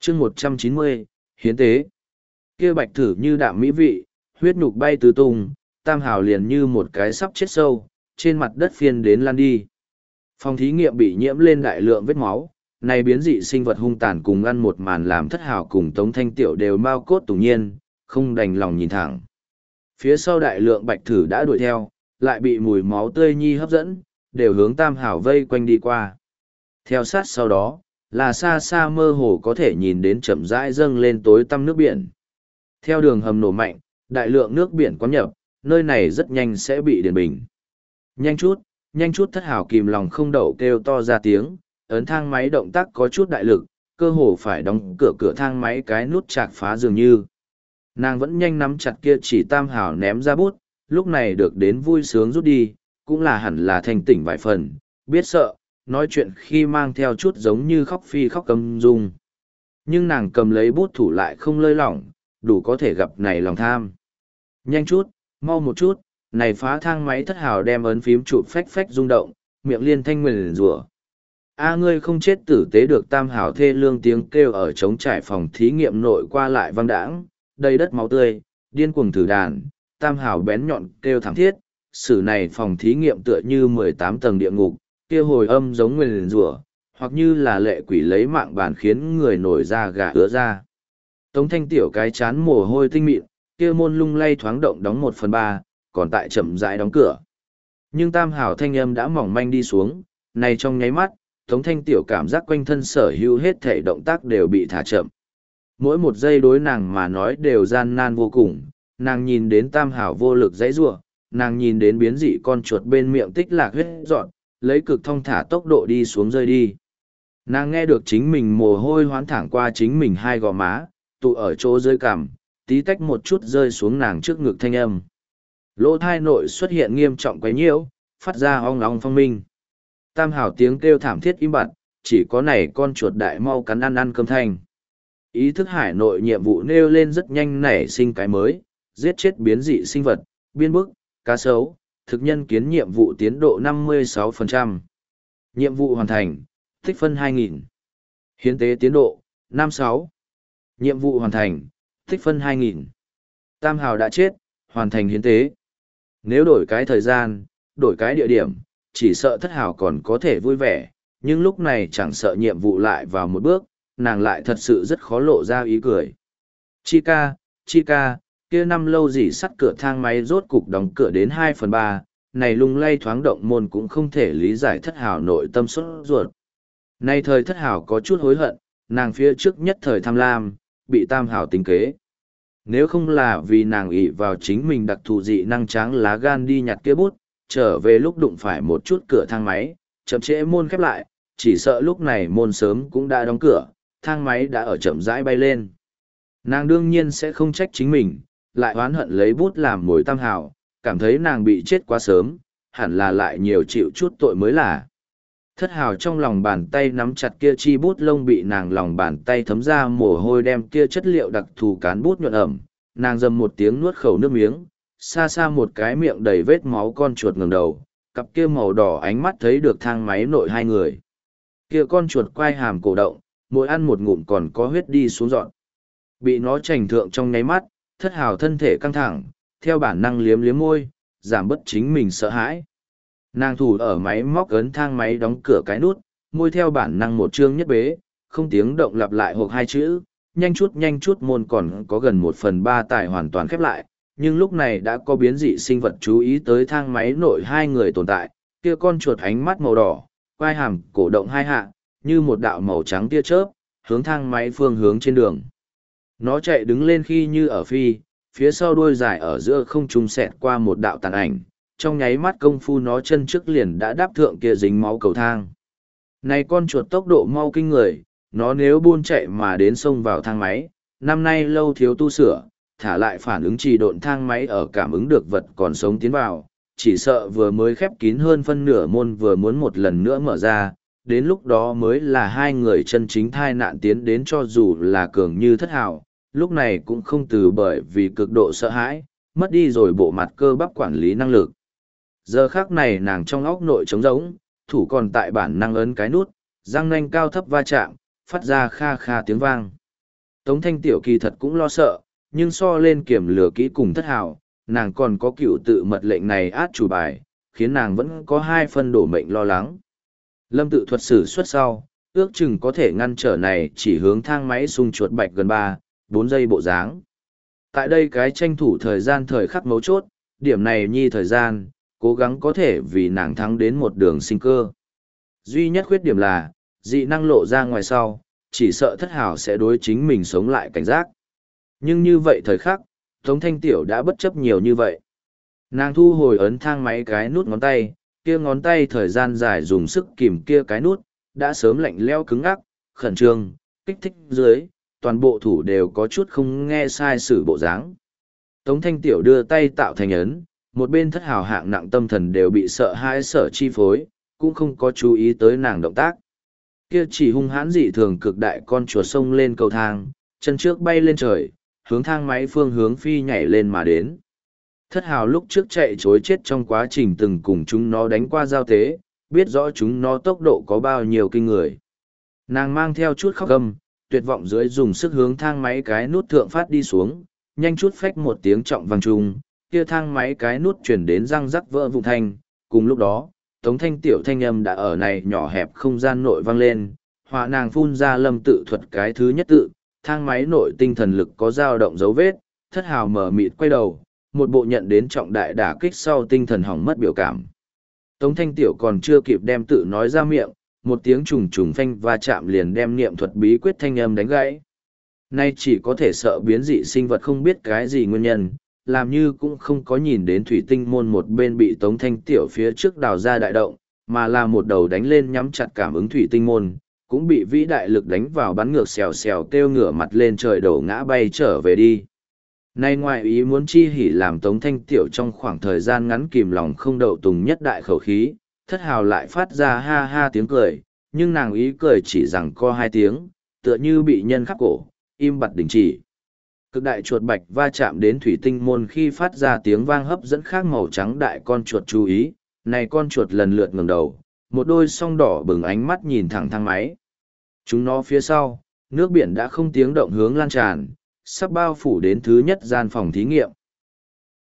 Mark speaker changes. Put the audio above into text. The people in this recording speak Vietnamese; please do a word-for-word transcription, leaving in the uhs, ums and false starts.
Speaker 1: chương một trăm chín mươi, hiến tế. Kia bạch thử như đạm mỹ vị, huyết nhục bay tứ tung, Tam Hào liền như một cái sắp chết sâu, trên mặt đất phiên đến lan đi. Phòng thí nghiệm bị nhiễm lên đại lượng vết máu, này biến dị sinh vật hung tàn cùng ăn một màn làm Thất Hào cùng Tống Thanh Tiểu đều mau cốt tủng nhiên, không đành lòng nhìn thẳng. Phía sau đại lượng bạch thử đã đuổi theo, lại bị mùi máu tươi nhi hấp dẫn, đều hướng Tam Hào vây quanh đi qua. Theo sát sau đó, là xa xa mơ hồ có thể nhìn đến chậm rãi dâng lên tối tăm nước biển. Theo đường hầm nổ mạnh, đại lượng nước biển quán nhập, nơi này rất nhanh sẽ bị điền bình. Nhanh chút, nhanh chút. Thất Hào kìm lòng không đậu kêu to ra tiếng, ấn thang máy động tác có chút đại lực, cơ hồ phải đóng cửa cửa thang máy cái nút chạc phá dường như. Nàng vẫn nhanh nắm chặt kia chỉ Tam Hào ném ra bút, lúc này được đến vui sướng rút đi, cũng là hẳn là thành tỉnh vài phần, biết sợ, nói chuyện khi mang theo chút giống như khóc phi khóc cầm dung. Nhưng nàng cầm lấy bút thủ lại không lơi lỏng, đủ có thể gặp này lòng tham. Nhanh chút, mau một chút, này phá thang máy. Thất Hào đem ấn phím chụp phách phách rung động, miệng liên thanh nguyền rủa. A ngươi không chết tử tế được. Tam Hào thê lương tiếng kêu ở trống trải phòng thí nghiệm nội qua lại vang đãng, đầy đất máu tươi, điên cuồng thử đàn. Tam Hào bén nhọn kêu thảm thiết, sử này phòng thí nghiệm tựa như mười tám tầng địa ngục, kia hồi âm giống nguyền rủa, hoặc như là lệ quỷ lấy mạng bàn khiến người nổi da gà ứa ra. Tống Thanh Tiểu cái chán mồ hôi tinh mịn, kia môn lung lay thoáng động đóng một phần ba, còn tại chậm rãi đóng cửa. Nhưng Tam Hào thanh âm đã mỏng manh đi xuống, này trong nháy mắt, Tống Thanh Tiểu cảm giác quanh thân sở hữu hết thể động tác đều bị thả chậm. Mỗi một giây đối nàng mà nói đều gian nan vô cùng, nàng nhìn đến Tam Hào vô lực dãy rủa, nàng nhìn đến biến dị con chuột bên miệng tích lạc huyết dọn, lấy cực thong thả tốc độ đi xuống rơi đi. Nàng nghe được chính mình mồ hôi hoán thẳng qua chính mình hai gò má, tụ ở chỗ dưới cằm, tí tách một chút rơi xuống nàng trước ngực thanh âm. Lỗ thai nội xuất hiện nghiêm trọng quấy nhiễu, phát ra ong ong phong minh. Tam Hào tiếng kêu thảm thiết im bặt, chỉ có này con chuột đại mau cắn ăn ăn cơm thanh. Ý thức hải nội nhiệm vụ nêu lên rất nhanh nảy sinh cái mới, giết chết biến dị sinh vật, biên bức, cá sấu, thực nhân kiến nhiệm vụ tiến độ năm mươi sáu phần trăm. Nhiệm vụ hoàn thành, tích phân hai nghìn. Hiến tế tiến độ, năm mươi sáu. Nhiệm vụ hoàn thành, tích phân hai nghìn. Tam Hào đã chết, hoàn thành hiến tế. Nếu đổi cái thời gian, đổi cái địa điểm, chỉ sợ Thất Hào còn có thể vui vẻ, nhưng lúc này chẳng sợ nhiệm vụ lại vào một bước, nàng lại thật sự rất khó lộ ra ý cười. Chi ca, chi ca, kia năm lâu gì sắt cửa thang máy rốt cục đóng cửa đến hai phần ba, này lung lay thoáng động môn cũng không thể lý giải Thất Hào nội tâm sốt ruột. Nay thời Thất Hào có chút hối hận, nàng phía trước nhất thời tham lam, bị Tam Hào tính kế. Nếu không là vì nàng ỷ vào chính mình đặc thù dị năng tráng lá gan đi nhặt kia bút, trở về lúc đụng phải một chút cửa thang máy, chậm trễ môn khép lại, chỉ sợ lúc này môn sớm cũng đã đóng cửa, thang máy đã ở chậm rãi bay lên. Nàng đương nhiên sẽ không trách chính mình, lại oán hận lấy bút làm mồi Tam Hào, cảm thấy nàng bị chết quá sớm, hẳn là lại nhiều chịu chút tội mới là. Thất Hào trong lòng bàn tay nắm chặt kia chi bút lông bị nàng lòng bàn tay thấm ra mồ hôi đem kia chất liệu đặc thù cán bút nhuận ẩm, nàng dầm một tiếng nuốt khẩu nước miếng, xa xa một cái miệng đầy vết máu con chuột ngẩng đầu, cặp kia màu đỏ ánh mắt thấy được thang máy nội hai người. Kia con chuột quay hàm cổ động, mỗi ăn một ngụm còn có huyết đi xuống dọn. Bị nó chành thượng trong nháy mắt, Thất Hào thân thể căng thẳng, theo bản năng liếm liếm môi, giảm bớt chính mình sợ hãi. Nàng thủ ở máy móc ấn thang máy đóng cửa cái nút, môi theo bản năng một chương nhất bế, không tiếng động lặp lại hộp hai chữ, nhanh chút nhanh chút môn còn có gần một phần ba tài hoàn toàn khép lại, nhưng lúc này đã có biến dị sinh vật chú ý tới thang máy nội hai người tồn tại, kia con chuột ánh mắt màu đỏ, quai hàm cổ động hai hạ, như một đạo màu trắng tia chớp, hướng thang máy phương hướng trên đường. Nó chạy đứng lên khi như ở phi, phía sau đuôi dài ở giữa không trung xẹt qua một đạo tàn ảnh, trong nháy mắt công phu nó chân trước liền đã đáp thượng kia dính máu cầu thang. Này con chuột tốc độ mau kinh người, nó nếu buôn chạy mà đến sông vào thang máy, năm nay lâu thiếu tu sửa, thả lại phản ứng trì độn thang máy ở cảm ứng được vật còn sống tiến vào, chỉ sợ vừa mới khép kín hơn phân nửa môn vừa muốn một lần nữa mở ra, đến lúc đó mới là hai người chân chính thai nạn tiến đến cho dù là cường như Thất Hào, lúc này cũng không từ bởi vì cực độ sợ hãi, mất đi rồi bộ mặt cơ bắp quản lý năng lực. Giờ khác này nàng trong óc nội trống rỗng, thủ còn tại bản năng ấn cái nút, răng nanh cao thấp va chạm, phát ra kha kha tiếng vang. Tống Thanh Tiểu kỳ thật cũng lo sợ, nhưng so lên kiểm lừa kỹ cùng thất hào, nàng còn có cựu tự mật lệnh này át chủ bài, khiến nàng vẫn có hai phân đổ mệnh lo lắng. Lâm tự thuật sử xuất sau, ước chừng có thể ngăn trở này chỉ hướng thang máy xung chuột bạch gần ba, bốn giây bộ dáng. Tại đây cái tranh thủ thời gian thời khắc mấu chốt, điểm này nhi thời gian, cố gắng có thể vì nàng thắng đến một đường sinh cơ. Duy nhất khuyết điểm là, dị năng lộ ra ngoài sau, chỉ sợ thất hào sẽ đối chính mình sống lại cảnh giác. Nhưng như vậy thời khắc, Tống Thanh Tiểu đã bất chấp nhiều như vậy. Nàng thu hồi ấn thang máy cái nút ngón tay, kia ngón tay thời gian dài dùng sức kìm kia cái nút, đã sớm lạnh leo cứng ắc, khẩn trương, kích thích dưới, toàn bộ thủ đều có chút không nghe sai sử bộ dáng. Tống Thanh Tiểu đưa tay tạo thành ấn, một bên thất hào hạng nặng tâm thần đều bị sợ hãi sở chi phối, cũng không có chú ý tới nàng động tác. Kia chỉ hung hãn dị thường cực đại con chuột sông lên cầu thang, chân trước bay lên trời, hướng thang máy phương hướng phi nhảy lên mà đến. Thất hào lúc trước chạy chối chết trong quá trình từng cùng chúng nó đánh qua giao tế, biết rõ chúng nó tốc độ có bao nhiêu kinh người. Nàng mang theo chút khóc gầm, tuyệt vọng dưới dùng sức hướng thang máy cái nút thượng phát đi xuống, nhanh chút phách một tiếng trọng vang trung, kia thang máy cái nút chuyển đến răng rắc vỡ vụn thanh, cùng lúc đó, Tống Thanh Tiểu thanh âm đã ở này nhỏ hẹp không gian nội vang lên, họa nàng phun ra lâm tự thuật cái thứ nhất tự, thang máy nội tinh thần lực có dao động dấu vết, thất hào mở mịt quay đầu, một bộ nhận đến trọng đại đả kích sau tinh thần hỏng mất biểu cảm. Tống Thanh Tiểu còn chưa kịp đem tự nói ra miệng, một tiếng trùng trùng phanh va chạm liền đem niệm thuật bí quyết thanh âm đánh gãy. Nay chỉ có thể sợ biến dị sinh vật không biết cái gì nguyên nhân, làm như cũng không có nhìn đến thủy tinh môn một bên bị Tống Thanh Tiểu phía trước đào ra đại động, mà là một đầu đánh lên nhắm chặt cảm ứng thủy tinh môn, cũng bị vĩ đại lực đánh vào bắn ngược xèo xèo kêu ngửa mặt lên trời đổ ngã bay trở về đi. Nay ngoài ý muốn chi hỉ làm Tống Thanh Tiểu trong khoảng thời gian ngắn kìm lòng không đậu tùng nhất đại khẩu khí, thất hào lại phát ra ha ha tiếng cười, nhưng nàng ý cười chỉ rằng co hai tiếng, tựa như bị nhân khắc cổ, im bặt đình chỉ. Cực đại chuột bạch va chạm đến thủy tinh môn khi phát ra tiếng vang hấp dẫn khác màu trắng đại con chuột chú ý, này con chuột lần lượt ngẩng đầu, một đôi song đỏ bừng ánh mắt nhìn thẳng thang máy. Chúng nó phía sau, nước biển đã không tiếng động hướng lan tràn, sắp bao phủ đến thứ nhất gian phòng thí nghiệm.